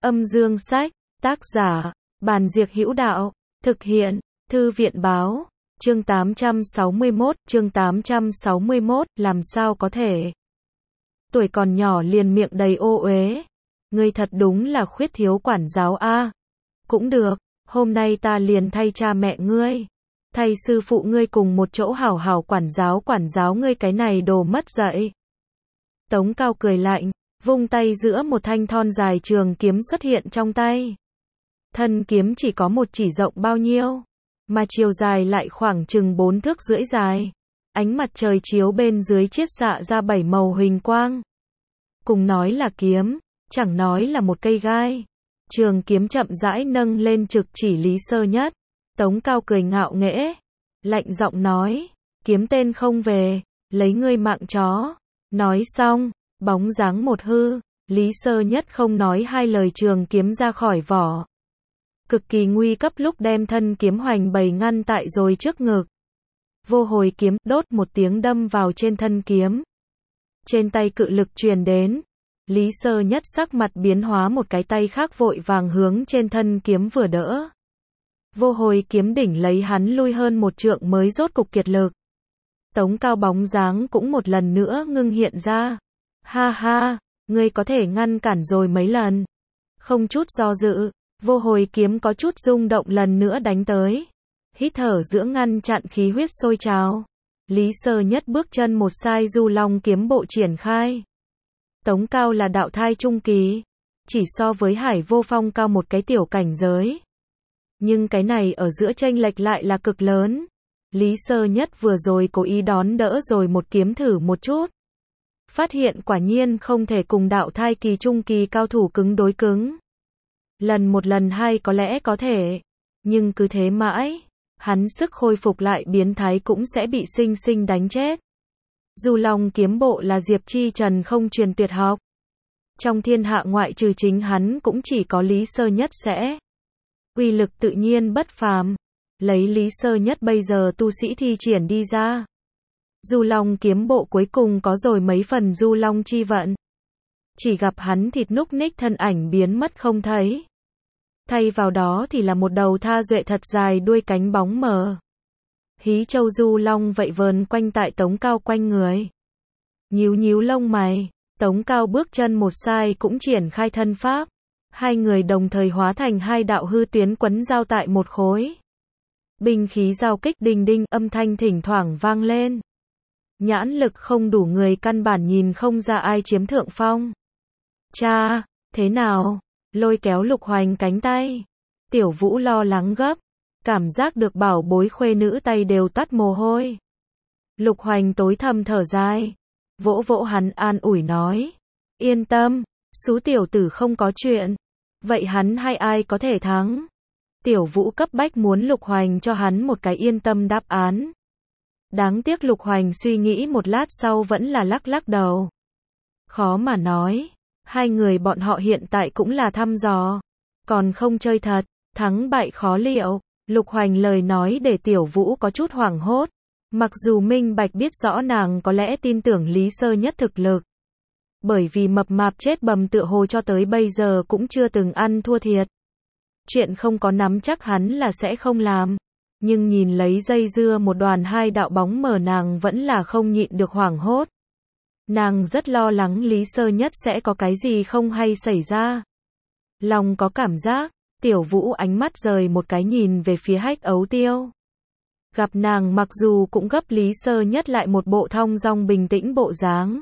Âm dương sách, tác giả, Bàn Diệc Hữu Đạo, thực hiện, Thư viện báo, chương 861, làm sao có thể. Tuổi còn nhỏ liền miệng đầy ô uế. Ngươi thật đúng là khuyết thiếu quản giáo a. Cũng được, hôm nay ta liền thay cha mẹ ngươi, thay sư phụ ngươi cùng một chỗ hảo hảo quản giáo ngươi cái này đồ mất dạy. Tống Cao cười lạnh, vung tay giữa một thanh thon dài trường kiếm xuất hiện trong tay. Thân kiếm chỉ có một chỉ rộng bao nhiêu, mà chiều dài lại khoảng chừng 4 thước rưỡi dài. Ánh mặt trời chiếu bên dưới chiết xạ ra 7 màu huỳnh quang. Cùng nói là kiếm, chẳng nói là một cây gai. Trường kiếm chậm rãi nâng lên trực chỉ Lý Sơ Nhất. Tống Cao cười ngạo nghễ, lạnh giọng nói, kiếm tên không về, lấy ngươi mạng chó. Nói xong, bóng dáng một hư, Lý Sơ Nhất không nói hai lời trường kiếm ra khỏi vỏ. Cực kỳ nguy cấp lúc đem thân kiếm hoành bày ngăn tại rồi trước ngực. Vô hồi kiếm, đốt một tiếng đâm vào trên thân kiếm. Trên tay cự lực truyền đến. Lý Sơ Nhất sắc mặt biến hóa, một cái tay khác vội vàng hướng trên thân kiếm vừa đỡ. Vô hồi kiếm đỉnh lấy hắn lui hơn một trượng mới rốt cục kiệt lực. Tống Cao bóng dáng cũng một lần nữa ngưng hiện ra. Ha ha, ngươi có thể ngăn cản rồi mấy lần. Không chút do dự, vô hồi kiếm có chút rung động lần nữa đánh tới. Hít thở giữa ngăn chặn khí huyết sôi trào. Lý Sơ Nhất bước chân một sai du long kiếm bộ triển khai. Tống Cao là đạo thai trung kỳ, chỉ so với Hải Vô Phong cao một cái tiểu cảnh giới. Nhưng cái này ở giữa chênh lệch lại là cực lớn. Lý Sơ Nhất vừa rồi cố ý đón đỡ rồi một kiếm thử một chút. Phát hiện quả nhiên không thể cùng đạo thai kỳ trung kỳ cao thủ cứng đối cứng. Lần một lần hai có lẽ có thể, nhưng cứ thế mãi, hắn sức khôi phục lại biến thái cũng sẽ bị sinh sinh đánh chết. Du Long kiếm bộ là Diệp Chi Trần không truyền tuyệt học. Trong thiên hạ ngoại trừ chính hắn cũng chỉ có Lý Sơ Nhất sẽ. Uy lực tự nhiên bất phàm. Lấy Lý Sơ Nhất bây giờ tu sĩ thi triển đi ra. Du Long kiếm bộ cuối cùng có rồi mấy phần Du Long chi vận. Chỉ gặp hắn thịt núc ních thân ảnh biến mất không thấy. Thay vào đó thì là một đầu tha duệ thật dài đuôi cánh bóng mờ. Hí châu Du Long vậy vờn quanh tại Tống Cao quanh người. Nhíu nhíu lông mày, Tống Cao bước chân một sai cũng triển khai thân pháp. Hai người đồng thời hóa thành hai đạo hư tuyến quấn giao tại một khối. Binh khí giao kích đinh đinh, âm thanh thỉnh thoảng vang lên. Nhãn lực không đủ người căn bản nhìn không ra ai chiếm thượng phong. Cha, thế nào? Lôi kéo Lục Hoành cánh tay. Tiểu Vũ lo lắng gấp, cảm giác được bảo bối khuê nữ tay đều tắt mồ hôi. Lục Hoành tối thầm thở dài, vỗ vỗ hắn an ủi nói, yên tâm, xú tiểu tử không có chuyện. Vậy hắn hay ai có thể thắng? Tiểu Vũ cấp bách muốn Lục Hoành cho hắn một cái yên tâm đáp án. Đáng tiếc Lục Hoành suy nghĩ một lát sau vẫn là lắc lắc đầu. Khó mà nói, hai người bọn họ hiện tại cũng là thăm dò, còn không chơi thật, thắng bại khó liệu. Lục Hoành lời nói để Tiểu Vũ có chút hoảng hốt, mặc dù minh bạch biết rõ nàng có lẽ tin tưởng Lý Sơ Nhất thực lực. Bởi vì mập mạp chết bầm tựa hồ cho tới bây giờ cũng chưa từng ăn thua thiệt. Chuyện không có nắm chắc hắn là sẽ không làm. Nhưng nhìn lấy dây dưa một đoàn hai đạo bóng mờ nàng vẫn là không nhịn được hoảng hốt. Nàng rất lo lắng Lý Sơ Nhất sẽ có cái gì không hay xảy ra. Lòng có cảm giác, Tiểu Vũ ánh mắt rời một cái nhìn về phía Hách Ấu Tiêu. Gặp nàng mặc dù cũng gấp Lý Sơ Nhất lại một bộ thong dong bình tĩnh bộ dáng.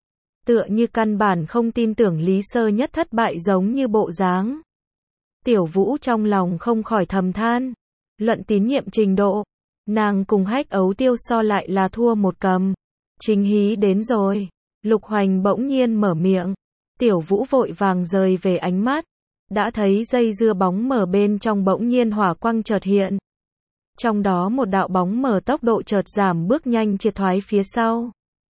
Tựa như căn bản không tin tưởng Lý Sơ Nhất thất bại giống như bộ dáng. Tiểu Vũ trong lòng không khỏi thầm than. Luận tín nhiệm trình độ, nàng cùng Hách Ấu Tiêu so lại là thua một cầm. Chính hí đến rồi. Lục Hoành bỗng nhiên mở miệng. Tiểu Vũ vội vàng rời về ánh mắt. Đã thấy dây dưa bóng mờ bên trong bỗng nhiên hỏa quang chợt hiện. Trong đó một đạo bóng mờ tốc độ chợt giảm bước nhanh triệt thoái phía sau.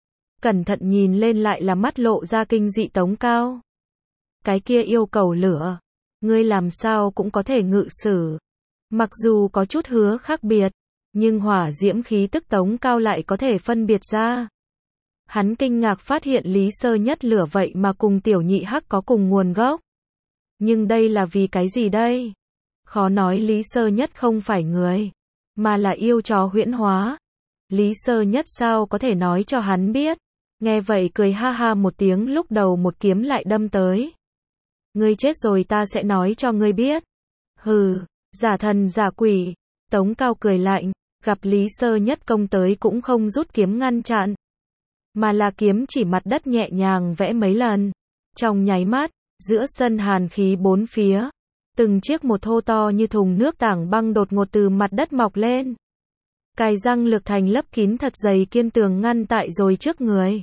Cẩn thận nhìn lên lại là mắt lộ ra kinh dị Tống Cao. Cái kia yêu cầu lửa, ngươi làm sao cũng có thể ngự sử. Mặc dù có chút hứa khác biệt, nhưng hỏa diễm khí tức Tống Cao lại có thể phân biệt ra. Hắn kinh ngạc phát hiện Lý Sơ Nhất lửa vậy mà cùng Tiểu Nhị Hắc có cùng nguồn gốc. Nhưng đây là vì cái gì đây? Khó nói Lý Sơ Nhất không phải người, mà là yêu trò huyễn hóa. Lý Sơ Nhất sao có thể nói cho hắn biết? Nghe vậy cười ha ha một tiếng, lúc đầu một kiếm lại đâm tới. Ngươi chết rồi ta sẽ nói cho ngươi biết. Hừ, giả thần giả quỷ. Tống Cao cười lạnh, gặp Lý Sơ Nhất công tới cũng không rút kiếm ngăn chặn, mà là kiếm chỉ mặt đất nhẹ nhàng vẽ mấy lần. Trong nháy mắt, giữa sân hàn khí bốn phía, từng chiếc một thô to như thùng nước tảng băng đột ngột từ mặt đất mọc lên. Cài răng lược thành lấp kín thật dày kiên tường ngăn tại rồi trước người.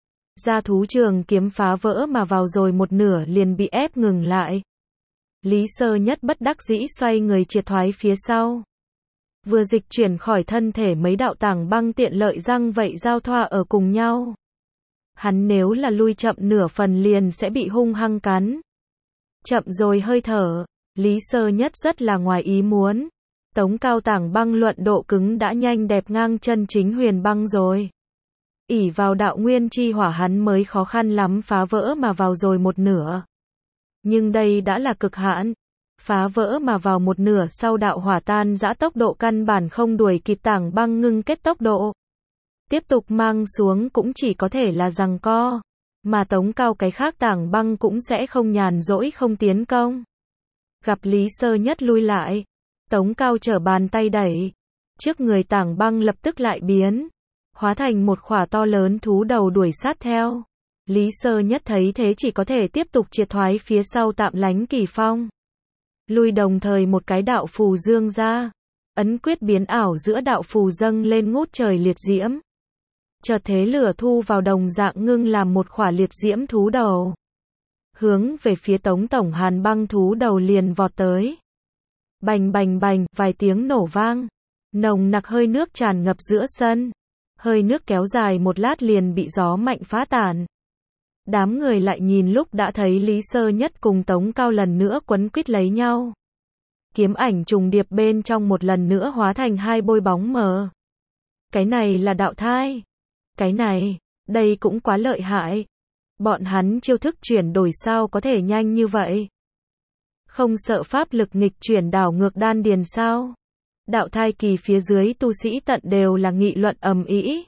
Gia thú trường kiếm phá vỡ mà vào rồi một nửa liền bị ép ngừng lại. Lý Sơ Nhất bất đắc dĩ xoay người triệt thoái phía sau. Vừa dịch chuyển khỏi thân thể mấy đạo tảng băng tiện lợi răng vậy giao thoa ở cùng nhau. Hắn nếu là lui chậm nửa phần liền sẽ bị hung hăng cắn. Chậm rồi hơi thở, Lý Sơ Nhất rất là ngoài ý muốn. Tống Cao tảng băng luận độ cứng đã nhanh đẹp ngang chân chính huyền băng rồi. Ỷ vào đạo nguyên chi hỏa hắn mới khó khăn lắm phá vỡ mà vào rồi một nửa. Nhưng đây đã là cực hạn. Phá vỡ mà vào một nửa sau đạo hỏa tan rã tốc độ căn bản không đuổi kịp tảng băng ngưng kết tốc độ. Tiếp tục mang xuống cũng chỉ có thể là giằng co. Mà Tống Cao cái khác tảng băng cũng sẽ không nhàn rỗi không tiến công. Gặp Lý Sơ Nhất lui lại, Tống Cao trở bàn tay đẩy. Trước người tảng băng lập tức lại biến, hóa thành một khỏa to lớn thú đầu đuổi sát theo. Lý Sơ Nhất thấy thế chỉ có thể tiếp tục triệt thoái phía sau tạm lánh kỳ phong. Lui đồng thời một cái đạo phù dương ra. Ấn quyết biến ảo giữa đạo phù dâng lên ngút trời liệt diễm. Chợt thế lửa thu vào đồng dạng ngưng làm một khỏa liệt diễm thú đầu. Hướng về phía Tống Tổng Hàn băng thú đầu liền vọt tới. Bành bành bành, vài tiếng nổ vang. Nồng nặc hơi nước tràn ngập giữa sân. Hơi nước kéo dài một lát liền bị gió mạnh phá tản. Đám người lại nhìn lúc đã thấy Lý Sơ Nhất cùng Tống Cao lần nữa quấn quýt lấy nhau. Kiếm ảnh trùng điệp bên trong một lần nữa hóa thành hai bôi bóng mờ. Cái này là đạo thai. Cái này, đây cũng quá lợi hại. Bọn hắn chiêu thức chuyển đổi sao có thể nhanh như vậy? Không sợ pháp lực nghịch chuyển đảo ngược đan điền sao? Đạo thai kỳ phía dưới tu sĩ tận đều là nghị luận ầm ĩ.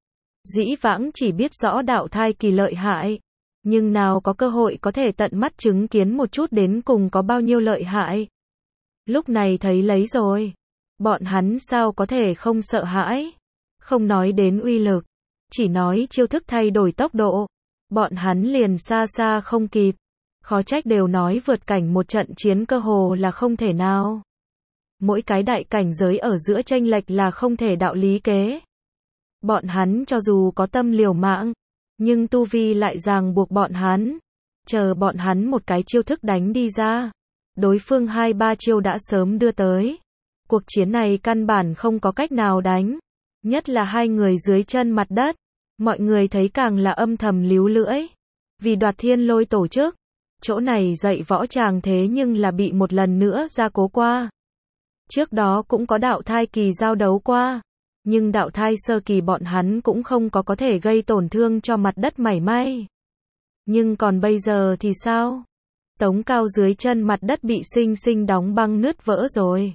Dĩ vãng chỉ biết rõ đạo thai kỳ lợi hại, nhưng nào có cơ hội có thể tận mắt chứng kiến một chút đến cùng có bao nhiêu lợi hại. Lúc này thấy lấy rồi, bọn hắn sao có thể không sợ hãi? Không nói đến uy lực, chỉ nói chiêu thức thay đổi tốc độ, bọn hắn liền xa xa không kịp. Khó trách đều nói vượt cảnh một trận chiến cơ hồ là không thể nào. Mỗi cái đại cảnh giới ở giữa chênh lệch là không thể đạo lý kế. Bọn hắn cho dù có tâm liều mạng, nhưng tu vi lại ràng buộc bọn hắn. Chờ bọn hắn một cái chiêu thức đánh đi ra, đối phương 2-3 chiêu đã sớm đưa tới. Cuộc chiến này căn bản không có cách nào đánh. Nhất là hai người dưới chân mặt đất. Mọi người thấy càng là âm thầm líu lưỡi. Vì Đoạt Thiên Lôi tổ chức, chỗ này dạy võ tràng thế nhưng là bị một lần nữa gia cố qua. Trước đó cũng có đạo thai kỳ giao đấu qua. Nhưng đạo thai sơ kỳ bọn hắn cũng không có thể gây tổn thương cho mặt đất mảy may. Nhưng còn bây giờ thì sao? Tống Cao dưới chân mặt đất bị sinh sinh đóng băng nứt vỡ rồi.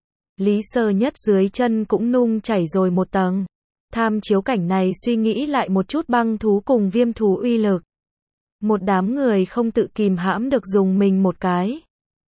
Lý Sơ Nhất dưới chân cũng nung chảy rồi một tầng. Tham chiếu cảnh này suy nghĩ lại một chút băng thú cùng viêm thú uy lực. Một đám người không tự kìm hãm được dùng mình một cái.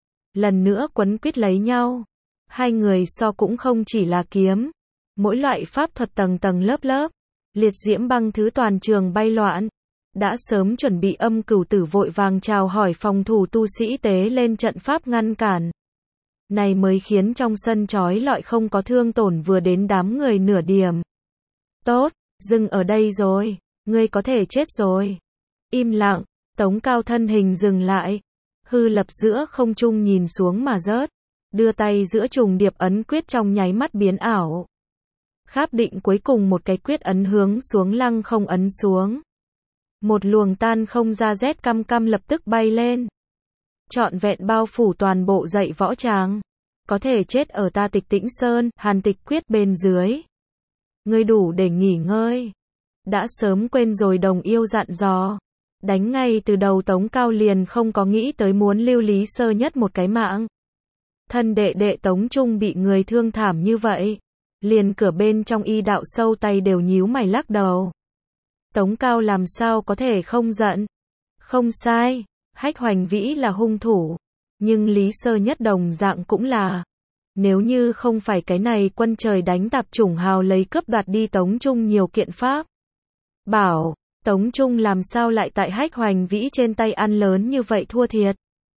Lần nữa quấn quýt lấy nhau. Hai người so cũng không chỉ là kiếm. Mỗi loại pháp thuật tầng tầng lớp lớp. Liệt diễm băng thứ toàn trường bay loạn. Đã sớm chuẩn bị Âm Cửu Tử vội vàng chào hỏi phòng thủ tu sĩ tế lên trận pháp ngăn cản. Này mới khiến trong sân chói lọi không có thương tổn vừa đến đám người nửa điểm. Tốt, dừng ở đây rồi, ngươi có thể chết rồi. Im lặng, Tống Cao thân hình dừng lại. Hư lập giữa không trung nhìn xuống mà rớt. Đưa tay giữa trùng điệp ấn quyết trong nháy mắt biến ảo. Kháp định cuối cùng một cái quyết ấn hướng xuống lăng không ấn xuống. Một luồng tan không ra rét căm căm lập tức bay lên. Trọn vẹn bao phủ toàn bộ dạy võ tràng. Có thể chết ở ta Tịch Tĩnh Sơn, Hàn Tịch quyết bên dưới. Ngươi đủ để nghỉ ngơi. Đã sớm quên rồi đồng yêu dặn dò. Đánh ngay từ đầu Tống Cao liền không có nghĩ tới muốn lưu Lý Sơ Nhất một cái mạng. Thân đệ đệ Tống Trung bị người thương thảm như vậy. Liền cửa bên trong y đạo sâu tay đều nhíu mày lắc đầu. Tống Cao làm sao có thể không giận. Không sai, Hách Hoành Vĩ là hung thủ. Nhưng Lý Sơ Nhất đồng dạng cũng là. Nếu như không phải cái này quân trời đánh tạp chủng hào lấy cướp đoạt đi Tống Trung nhiều kiện pháp. Bảo, Tống Trung làm sao lại tại Hách Hoành Vĩ trên tay ăn lớn như vậy thua thiệt.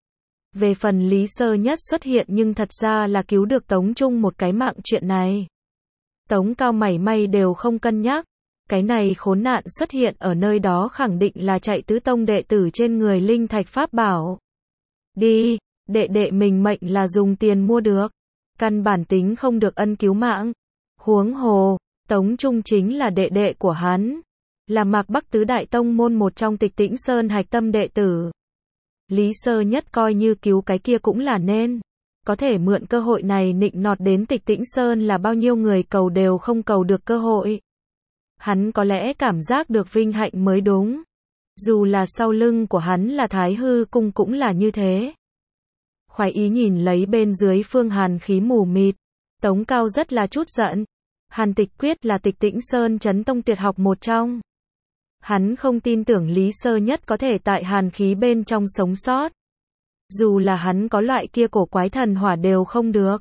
Về phần Lý Sơ Nhất xuất hiện nhưng thật ra là cứu được Tống Trung một cái mạng chuyện này. Tống Cao mảy may đều không cân nhắc. Cái này khốn nạn xuất hiện ở nơi đó khẳng định là chạy tứ tông đệ tử trên người linh thạch pháp bảo. Đi, đệ đệ mình mệnh là dùng tiền mua được. Căn bản tính không được ân cứu mạng. Huống hồ, Tống Trung chính là đệ đệ của hắn. Là Mạc Bắc tứ đại tông môn một trong Tịch Tĩnh Sơn hạch tâm đệ tử. Lý Sơ Nhất coi như cứu cái kia cũng là nên. Có thể mượn cơ hội này nịnh nọt đến Tịch Tĩnh Sơn là bao nhiêu người cầu đều không cầu được cơ hội. Hắn có lẽ cảm giác được vinh hạnh mới đúng. Dù là sau lưng của hắn là Thái Hư Cung cũng là như thế. Khoái ý nhìn lấy bên dưới Phương Hàn khí mù mịt. Tống Cao rất là chút giận. Hàn Tịch Quyết là Tịch Tĩnh Sơn chấn tông tuyệt học một trong. Hắn không tin tưởng Lý Sơ Nhất có thể tại hàn khí bên trong sống sót. Dù là hắn có loại kia cổ quái thần hỏa đều không được.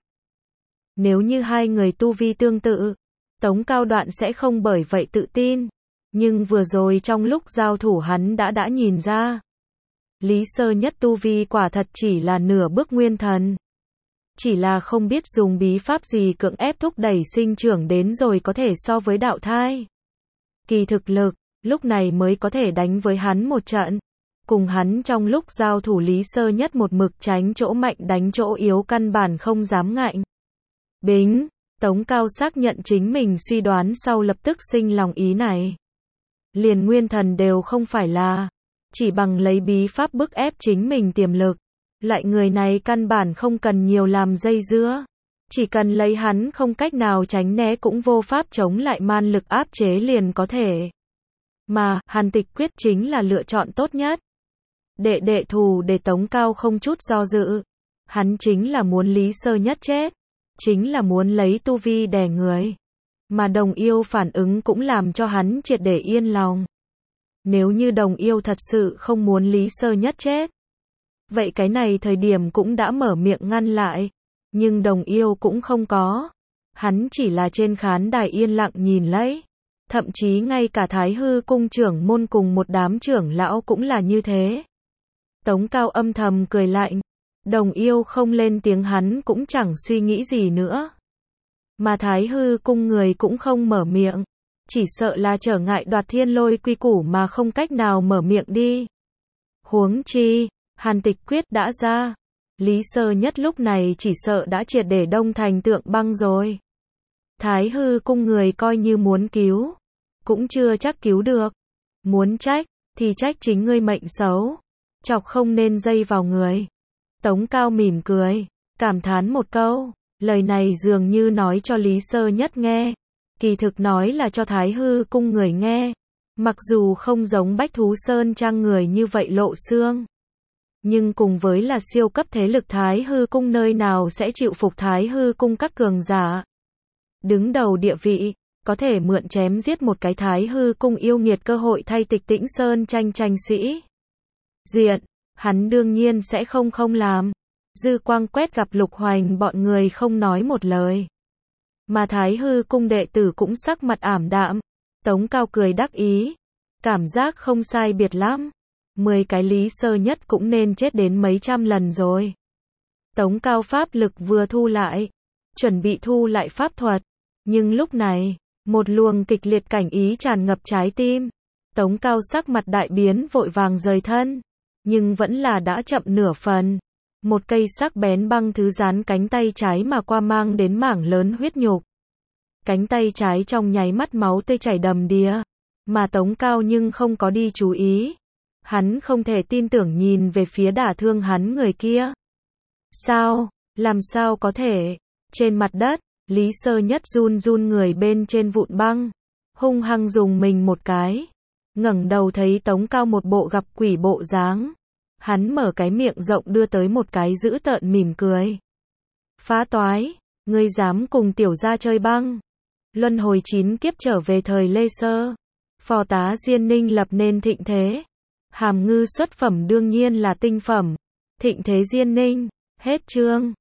Nếu như hai người tu vi tương tự, Tống Cao Đoạn sẽ không bởi vậy tự tin. Nhưng vừa rồi trong lúc giao thủ hắn đã nhìn ra. Lý Sơ Nhất tu vi quả thật chỉ là nửa bước nguyên thần. Chỉ là không biết dùng bí pháp gì cưỡng ép thúc đẩy sinh trưởng đến rồi có thể so với đạo thai. Kỳ thực lực, lúc này mới có thể đánh với hắn một trận. Cùng hắn trong lúc giao thủ Lý Sơ Nhất một mực tránh chỗ mạnh đánh chỗ yếu căn bản không dám ngạnh. Bính, Tống Cao xác nhận chính mình suy đoán sau lập tức sinh lòng ý này. Liền nguyên thần đều không phải là. Chỉ bằng lấy bí pháp bức ép chính mình tiềm lực. Loại người này căn bản không cần nhiều làm dây dưa. Chỉ cần lấy hắn không cách nào tránh né cũng vô pháp chống lại man lực áp chế liền có thể. Mà, Hàn Tịch Quyết chính là lựa chọn tốt nhất. Đệ đệ thù để Tống Cao không chút do dự. Hắn chính là muốn Lý Sơ Nhất chết. Chính là muốn lấy tu vi đè người. Mà Đồng Yêu phản ứng cũng làm cho hắn triệt để yên lòng. Nếu như Đồng Yêu thật sự không muốn Lý Sơ Nhất chết. Vậy cái này thời điểm cũng đã mở miệng ngăn lại. Nhưng Đồng Yêu cũng không có. Hắn chỉ là trên khán đài yên lặng nhìn lấy. Thậm chí ngay cả Thái Hư Cung trưởng môn cùng một đám trưởng lão cũng là như thế. Tống Cao âm thầm cười lạnh. Đồng Yêu không lên tiếng hắn cũng chẳng suy nghĩ gì nữa. Mà Thái Hư Cung người cũng không mở miệng. Chỉ sợ là trở ngại đoạt thiên lôi quy củ mà không cách nào mở miệng đi. Huống chi, Hàn Tịch Quyết đã ra. Lý Sơ Nhất lúc này chỉ sợ đã triệt để đông thành tượng băng rồi. Thái Hư Cung người coi như muốn cứu. Cũng chưa chắc cứu được. Muốn trách, thì trách chính ngươi mệnh xấu. Chọc không nên dây vào người. Tống Cao mỉm cười, cảm thán một câu. Lời này dường như nói cho Lý Sơ Nhất nghe. Kỳ thực nói là cho Thái Hư Cung người nghe. Mặc dù không giống Bách Thú Sơn Trang người như vậy lộ xương. Nhưng cùng với là siêu cấp thế lực Thái Hư Cung nơi nào sẽ chịu phục Thái Hư Cung các cường giả. Đứng đầu địa vị, có thể mượn chém giết một cái Thái Hư Cung yêu nghiệt cơ hội thay Tịch Tĩnh Sơn tranh sĩ. Diện, hắn đương nhiên sẽ không làm. Dư quang quét gặp Lục Hoành bọn người không nói một lời. Mà Thái Hư Cung đệ tử cũng sắc mặt ảm đạm. Tống Cao cười đắc ý. Cảm giác không sai biệt lắm. 10 cái Lý Sơ Nhất cũng nên chết đến mấy trăm lần rồi. Tống Cao pháp lực vừa thu lại. Chuẩn bị thu lại pháp thuật. Nhưng lúc này, một luồng kịch liệt cảnh ý tràn ngập trái tim. Tống Cao sắc mặt đại biến vội vàng rời thân. Nhưng vẫn là đã chậm nửa phần. Một cây sắc bén băng thứ dán cánh tay trái mà qua mang đến mảng lớn huyết nhục. Cánh tay trái trong nháy mắt máu tươi chảy đầm đìa. Mà Tống Cao nhưng không có đi chú ý. Hắn không thể tin tưởng nhìn về phía đả thương hắn người kia. Sao? Làm sao có thể? Trên mặt đất, Lý Sơ Nhất run người bên trên vụn băng. Hung hăng dùng mình một cái. ngẩng đầu thấy Tống Cao một bộ gặp quỷ bộ dáng. Hắn mở cái miệng rộng đưa tới một cái dữ tợn mỉm cười. Phá toái, ngươi dám cùng tiểu gia chơi băng. Luân hồi 9 kiếp trở về thời Lê Sơ. Phò tá Diên Ninh lập nên thịnh thế. Hàm ngư xuất phẩm đương nhiên là tinh phẩm. Thịnh thế Diên Ninh, hết chương.